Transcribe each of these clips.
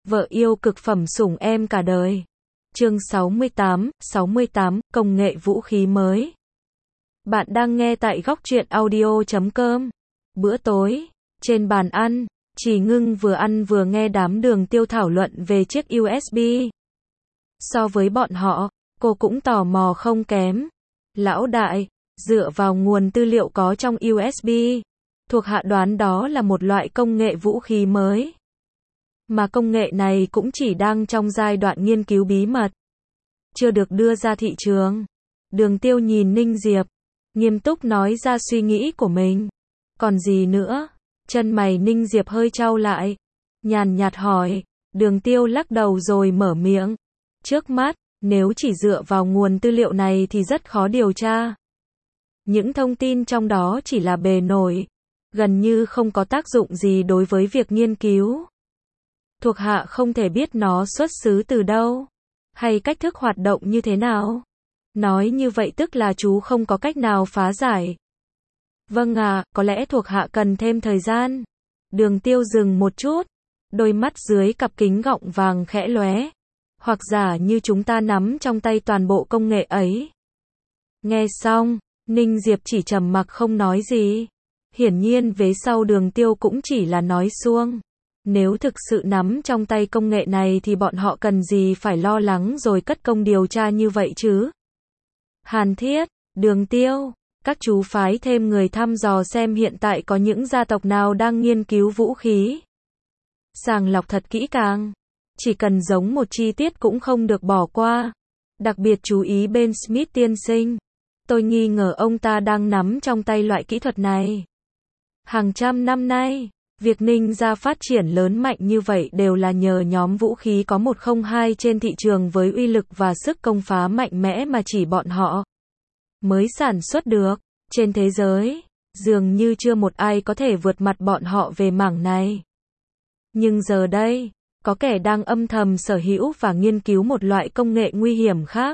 Vợ yêu cực phẩm sủng em cả đời. Chương 68, công nghệ vũ khí mới. Bạn đang nghe tại góc truyện audio.com. Bữa tối, trên bàn ăn, Chỉ Ngưng vừa ăn vừa nghe đám Đường Tiêu thảo luận về chiếc USB. So với bọn họ, cô cũng tò mò không kém. Lão đại, dựa vào nguồn tư liệu có trong USB, thuộc hạ đoán đó là một loại công nghệ vũ khí mới. Mà công nghệ này cũng chỉ đang trong giai đoạn nghiên cứu bí mật, chưa được đưa ra thị trường. Đường Tiêu nhìn Ninh Diệp, nghiêm túc nói ra suy nghĩ của mình. Còn gì nữa? Chân mày Ninh Diệp hơi chau lại, nhàn nhạt hỏi. Đường Tiêu lắc đầu rồi mở miệng. Trước mắt, nếu chỉ dựa vào nguồn tư liệu này thì rất khó điều tra. Những thông tin trong đó chỉ là bề nổi, gần như không có tác dụng gì đối với việc nghiên cứu. Thuộc hạ không thể biết nó xuất xứ từ đâu, hay cách thức hoạt động như thế nào. Nói như vậy tức là chú không có cách nào phá giải. Vâng ạ, có lẽ thuộc hạ cần thêm thời gian. Đường Tiêu dừng một chút, đôi mắt dưới cặp kính gọng vàng khẽ lóe. Hoặc giả như chúng ta nắm trong tay toàn bộ công nghệ ấy. Nghe xong, Ninh Diệp chỉ trầm mặc không nói gì. Hiển nhiên vế sau Đường Tiêu cũng chỉ là nói suông. Nếu thực sự nắm trong tay công nghệ này thì bọn họ cần gì phải lo lắng rồi cất công điều tra như vậy chứ? Hàn Thiết, Đường Tiêu, các chú phái thêm người thăm dò xem hiện tại có những gia tộc nào đang nghiên cứu vũ khí. Sàng lọc thật kỹ càng, chỉ cần giống một chi tiết cũng không được bỏ qua. Đặc biệt chú ý bên Smith tiên sinh. Tôi nghi ngờ ông ta đang nắm trong tay loại kỹ thuật này. Hàng trăm năm nay, việc Ninh gia phát triển lớn mạnh như vậy đều là nhờ nhóm vũ khí có 102 trên thị trường với uy lực và sức công phá mạnh mẽ mà chỉ bọn họ mới sản xuất được. Trên thế giới, dường như chưa một ai có thể vượt mặt bọn họ về mảng này. Nhưng giờ đây, có kẻ đang âm thầm sở hữu và nghiên cứu một loại công nghệ nguy hiểm khác.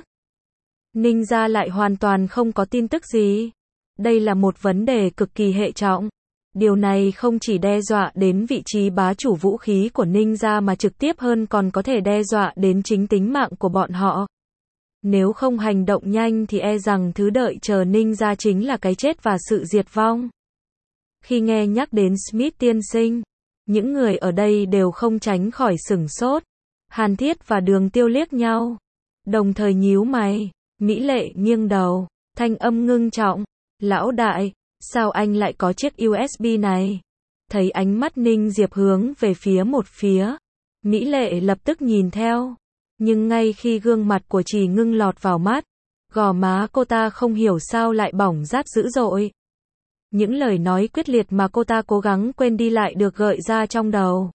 Ninh gia lại hoàn toàn không có tin tức gì. Đây là một vấn đề cực kỳ hệ trọng. Điều này không chỉ đe dọa đến vị trí bá chủ vũ khí của Ninh gia mà trực tiếp hơn còn có thể đe dọa đến chính tính mạng của bọn họ. Nếu không hành động nhanh thì e rằng thứ đợi chờ Ninh gia chính là cái chết và sự diệt vong. Khi nghe nhắc đến Smith tiên sinh, những người ở đây đều không tránh khỏi sửng sốt. Hàn Thiết và Đường Tiêu liếc nhau, đồng thời nhíu mày. Mỹ Lệ nghiêng đầu, thanh âm ngưng trọng. Lão đại, sao anh lại có chiếc USB này? Thấy ánh mắt Ninh Diệp hướng về một phía, Mỹ Lệ lập tức nhìn theo. Nhưng ngay khi gương mặt của Chỉ Ngưng lọt vào mắt, gò má cô ta không hiểu sao lại bỏng rát dữ dội. Những lời nói quyết liệt mà cô ta cố gắng quên đi lại được gợi ra trong đầu.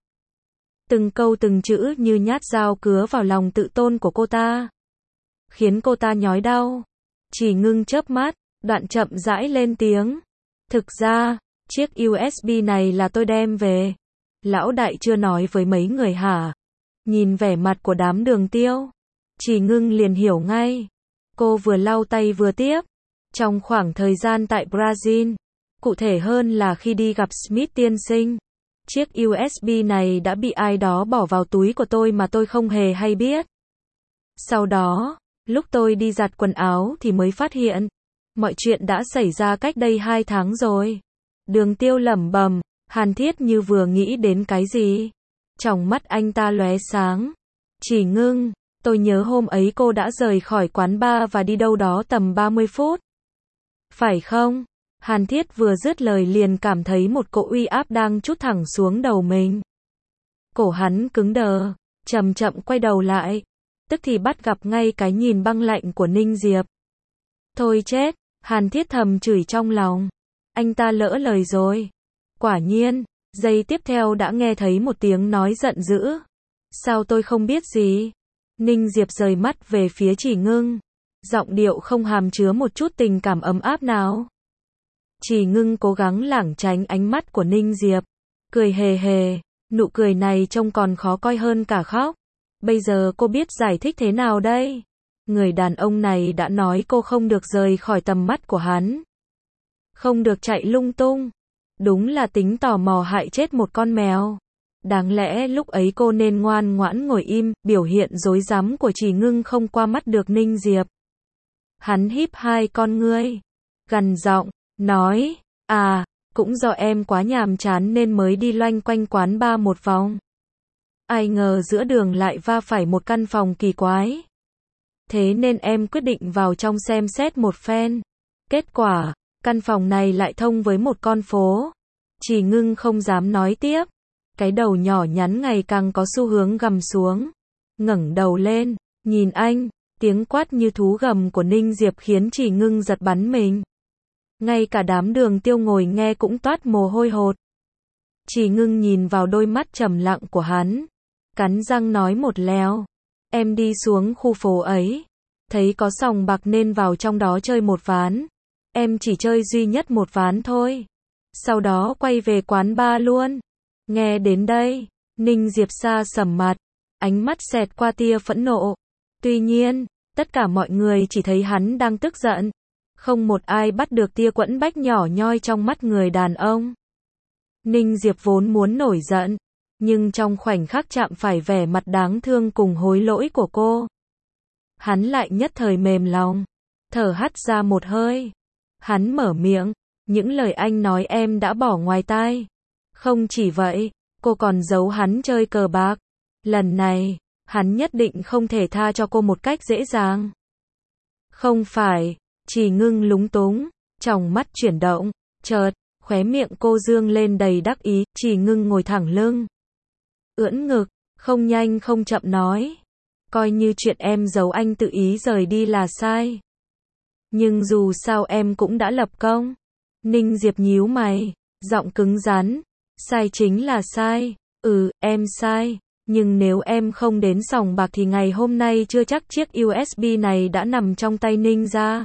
Từng câu từng chữ như nhát dao cứa vào lòng tự tôn của cô ta, khiến cô ta nhói đau. Chỉ Ngưng chớp mắt, đoạn chậm rãi lên tiếng. Thực ra, chiếc USB này là tôi đem về. Lão đại chưa nói với mấy người hả? Nhìn vẻ mặt của đám Đường Tiêu, Chỉ Ngưng liền hiểu ngay. Cô vừa lau tay vừa tiếp. Trong khoảng thời gian tại Brazil, cụ thể hơn là khi đi gặp Smith tiên sinh, chiếc USB này đã bị ai đó bỏ vào túi của tôi mà tôi không hề hay biết. Sau đó, lúc tôi đi giặt quần áo thì mới phát hiện. Mọi chuyện đã xảy ra cách đây 2 tháng rồi. Đường Tiêu lẩm bẩm. Hàn Thiết như vừa nghĩ đến cái gì. Trong mắt anh ta lóe sáng. Chỉ Ngưng, tôi nhớ hôm ấy cô đã rời khỏi quán bar và đi đâu đó tầm 30 phút. Phải không? Hàn Thiết vừa dứt lời liền cảm thấy một cỗ uy áp đang trút thẳng xuống đầu mình. Cổ hắn cứng đờ, chậm chậm quay đầu lại. Tức thì bắt gặp ngay cái nhìn băng lạnh của Ninh Diệp. Thôi chết, Hàn Thiết thầm chửi trong lòng. Anh ta lỡ lời rồi. Quả nhiên, giây tiếp theo đã nghe thấy một tiếng nói giận dữ. Sao tôi không biết gì? Ninh Diệp rời mắt về phía Chỉ Ngưng. Giọng điệu không hàm chứa một chút tình cảm ấm áp nào. Chỉ Ngưng cố gắng lảng tránh ánh mắt của Ninh Diệp. Cười hề hề, nụ cười này trông còn khó coi hơn cả khóc. Bây giờ cô biết giải thích thế nào đây? Người đàn ông này đã nói cô không được rời khỏi tầm mắt của hắn. Không được chạy lung tung. Đúng là tính tò mò hại chết một con mèo. Đáng lẽ lúc ấy cô nên ngoan ngoãn ngồi im, biểu hiện rối rắm của Chỉ Ngưng không qua mắt được Ninh Diệp. Hắn híp hai con ngươi, gằn giọng, nói, à, cũng do em quá nhàm chán nên mới đi loanh quanh quán bar một vòng. Ai ngờ giữa đường lại va phải một căn phòng kỳ quái. Thế nên em quyết định vào trong xem xét một phen. Kết quả, căn phòng này lại thông với một con phố. Chỉ Ngưng không dám nói tiếp. Cái đầu nhỏ nhắn ngày càng có xu hướng gằm xuống. Ngẩng đầu lên, nhìn anh, tiếng quát như thú gầm của Ninh Diệp khiến Chỉ Ngưng giật bắn mình. Ngay cả đám Đường Tiêu ngồi nghe cũng toát mồ hôi hột. Chỉ Ngưng nhìn vào đôi mắt trầm lặng của hắn, cắn răng nói một lèo. Em đi xuống khu phố ấy, thấy có sòng bạc nên vào trong đó chơi một ván. Em chỉ chơi duy nhất một ván thôi. Sau đó quay về quán bar luôn. Nghe đến đây, Ninh Diệp xa sầm mặt, ánh mắt xẹt qua tia phẫn nộ. Tuy nhiên, tất cả mọi người chỉ thấy hắn đang tức giận. Không một ai bắt được tia quẫn bách nhỏ nhoi trong mắt người đàn ông. Ninh Diệp vốn muốn nổi giận, nhưng trong khoảnh khắc chạm phải vẻ mặt đáng thương cùng hối lỗi của cô, hắn lại nhất thời mềm lòng, thở hắt ra một hơi. Hắn mở miệng, những lời anh nói em đã bỏ ngoài tai. Không chỉ vậy, cô còn giấu hắn chơi cờ bạc. Lần này, hắn nhất định không thể tha cho cô một cách dễ dàng. Không phải, Chỉ Ngưng lúng túng, tròng mắt chuyển động, chợt, khóe miệng cô dương lên đầy đắc ý. Chỉ Ngưng ngồi thẳng lưng, ưỡn ngực, không nhanh không chậm nói. Coi như chuyện em giấu anh tự ý rời đi là sai. Nhưng dù sao em cũng đã lập công. Ninh Diệp nhíu mày, giọng cứng rắn. Sai chính là sai. Em sai. Nhưng nếu em không đến sòng bạc thì ngày hôm nay chưa chắc chiếc USB này đã nằm trong tay Ninh gia.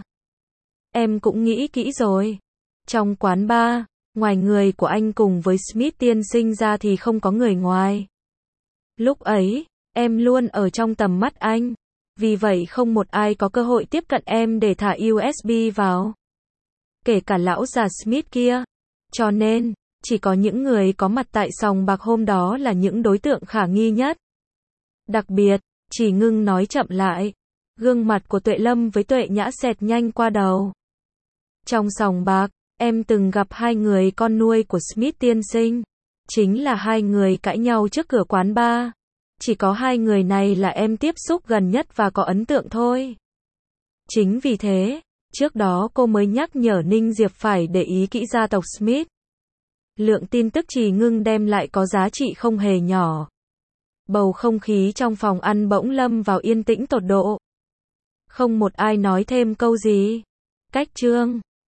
Em cũng nghĩ kỹ rồi. Trong quán bar, ngoài người của anh cùng với Smith tiên sinh ra thì không có người ngoài. Lúc ấy, em luôn ở trong tầm mắt anh. Vì vậy không một ai có cơ hội tiếp cận em để thả USB vào. Kể cả lão già Smith kia. Cho nên, chỉ có những người có mặt tại sòng bạc hôm đó là những đối tượng khả nghi nhất. Đặc biệt, Chỉ Ngưng nói chậm lại. Gương mặt của Tuệ Lâm với Tuệ Nhã xẹt nhanh qua đầu. Trong sòng bạc, em từng gặp hai người con nuôi của Smith tiên sinh. Chính là hai người cãi nhau trước cửa quán bar. Chỉ có hai người này là em tiếp xúc gần nhất và có ấn tượng thôi. Chính vì thế, trước đó cô mới nhắc nhở Ninh Diệp phải để ý kỹ gia tộc Smith. Lượng tin tức Chỉ Ngưng đem lại có giá trị không hề nhỏ. Bầu không khí trong phòng ăn bỗng lâm vào yên tĩnh tột độ. Không một ai nói thêm câu gì. Cách chương